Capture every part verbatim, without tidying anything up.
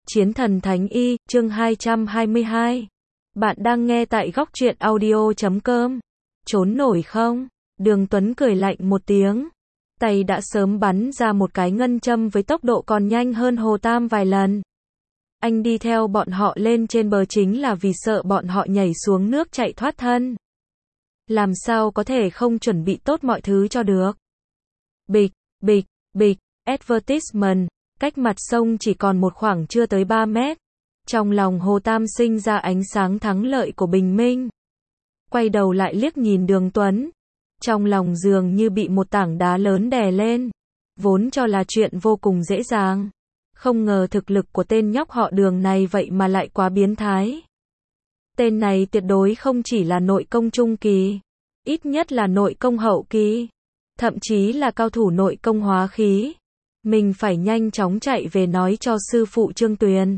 Chiến thần Thánh Y, chương hai trăm hai mươi hai. Bạn đang nghe tại góc truyện audio chấm com. Trốn nổi không? Đường Tuấn cười lạnh một tiếng. Tay đã sớm bắn ra một cái ngân châm với tốc độ còn nhanh hơn Hồ Tam vài lần. Anh đi theo bọn họ lên trên bờ chính là vì sợ bọn họ nhảy xuống nước chạy thoát thân. Làm sao có thể không chuẩn bị tốt mọi thứ cho được. Bịch, bịch, bịch, advertisement. Cách mặt sông chỉ còn một khoảng chưa tới ba mét. Trong lòng Hồ Tam sinh ra ánh sáng thắng lợi của bình minh. Quay đầu lại liếc nhìn Đường Tuấn. Trong lòng dường như bị một tảng đá lớn đè lên. Vốn cho là chuyện vô cùng dễ dàng. Không ngờ thực lực của tên nhóc họ Đường này vậy mà lại quá biến thái. Tên này tuyệt đối không chỉ là nội công trung kỳ. Ít nhất là nội công hậu kỳ. Thậm chí là cao thủ nội công hóa khí. Mình phải nhanh chóng chạy về nói cho sư phụ Trương Tuyền.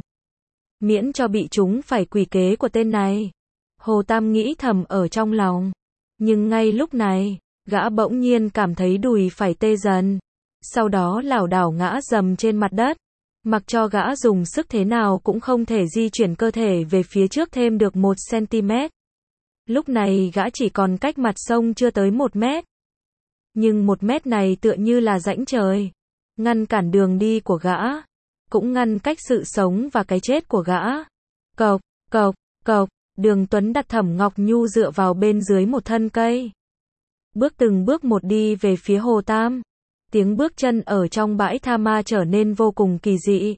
Miễn cho bị chúng phải quỷ kế của tên này. Hồ Tam nghĩ thầm ở trong lòng. Nhưng ngay lúc này, gã bỗng nhiên cảm thấy đùi phải tê dần. Sau đó lảo đảo ngã dầm trên mặt đất. Mặc cho gã dùng sức thế nào cũng không thể di chuyển cơ thể về phía trước thêm được một xăng-ti-mét. Lúc này gã chỉ còn cách mặt sông chưa tới một mét. Nhưng một mét này tựa như là rãnh trời. Ngăn cản đường đi của gã. Cũng ngăn cách sự sống và cái chết của gã. Cộc, cộc, cộc. Đường Tuấn đặt Thẩm Ngọc Nhu dựa vào bên dưới một thân cây. Bước từng bước một đi về phía Hồ Tam. Tiếng bước chân ở trong bãi tha ma trở nên vô cùng kỳ dị.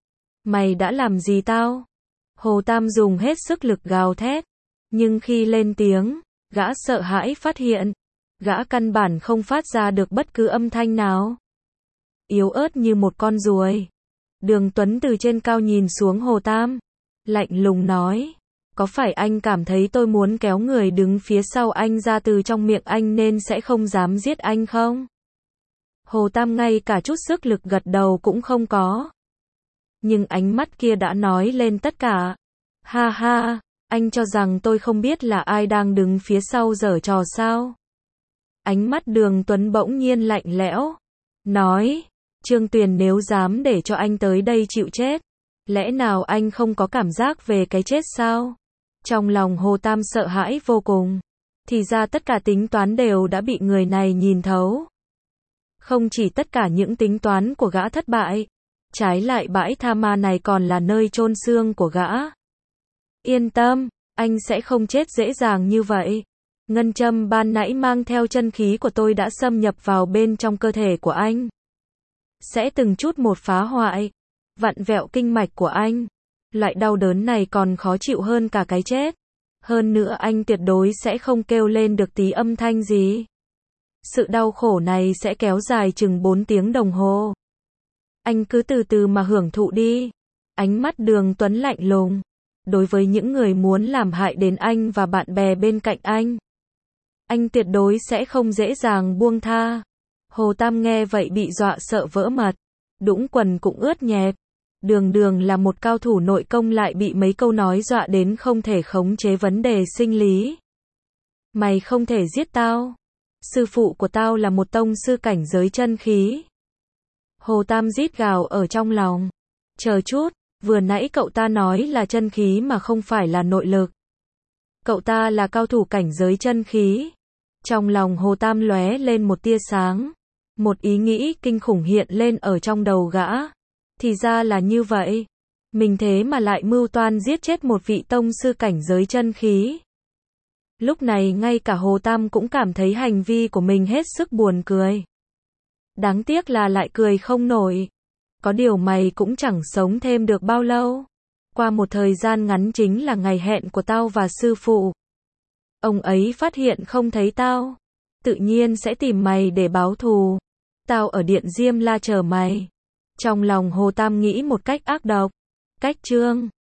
Mày đã làm gì tao? Hồ Tam dùng hết sức lực gào thét. Nhưng khi lên tiếng, gã sợ hãi phát hiện. Gã căn bản không phát ra được bất cứ âm thanh nào. Yếu ớt như một con ruồi. Đường Tuấn từ trên cao nhìn xuống Hồ Tam. Lạnh lùng nói. Có phải anh cảm thấy tôi muốn kéo người đứng phía sau anh ra từ trong miệng anh nên sẽ không dám giết anh không? Hồ Tam ngay cả chút sức lực gật đầu cũng không có. Nhưng ánh mắt kia đã nói lên tất cả. Ha ha, anh cho rằng tôi không biết là ai đang đứng phía sau giở trò sao? Ánh mắt Đường Tuấn bỗng nhiên lạnh lẽo. Nói, Trương Tuyền nếu dám để cho anh tới đây chịu chết, lẽ nào anh không có cảm giác về cái chết sao? Trong lòng Hồ Tam sợ hãi vô cùng. Thì ra tất cả tính toán đều đã bị người này nhìn thấu. Không chỉ tất cả những tính toán của gã thất bại, trái lại bãi tha ma này còn là nơi chôn xương của gã. Yên tâm, anh sẽ không chết dễ dàng như vậy. Ngân châm ban nãy mang theo chân khí của tôi đã xâm nhập vào bên trong cơ thể của anh. Sẽ từng chút một phá hoại, vặn vẹo kinh mạch của anh. Loại đau đớn này còn khó chịu hơn cả cái chết. Hơn nữa anh tuyệt đối sẽ không kêu lên được tí âm thanh gì. Sự đau khổ này sẽ kéo dài chừng bốn tiếng đồng hồ. Anh cứ từ từ mà hưởng thụ đi. Ánh mắt Đường Tuấn lạnh lùng. Đối với những người muốn làm hại đến anh và bạn bè bên cạnh anh, anh tuyệt đối sẽ không dễ dàng buông tha. Hồ Tam nghe vậy bị dọa sợ vỡ mật. Đũng quần cũng ướt nhẹp. Đường Đường là một cao thủ nội công lại bị mấy câu nói dọa đến không thể khống chế vấn đề sinh lý. Mày không thể giết tao. Sư phụ của tao là một tông sư cảnh giới chân khí. Hồ Tam rít gào ở trong lòng. Chờ chút, vừa nãy cậu ta nói là chân khí mà không phải là nội lực. Cậu ta là cao thủ cảnh giới chân khí. Trong lòng Hồ Tam lóe lên một tia sáng. Một ý nghĩ kinh khủng hiện lên ở trong đầu gã. Thì ra là như vậy. Mình thế mà lại mưu toan giết chết một vị tông sư cảnh giới chân khí. Lúc này ngay cả Hồ Tam cũng cảm thấy hành vi của mình hết sức buồn cười. Đáng tiếc là lại cười không nổi. Có điều mày cũng chẳng sống thêm được bao lâu. Qua một thời gian ngắn chính là ngày hẹn của tao và sư phụ. Ông ấy phát hiện không thấy tao, tự nhiên sẽ tìm mày để báo thù. Tao ở Điện Diêm La chờ mày. Trong lòng Hồ Tam nghĩ một cách ác độc. Cách chương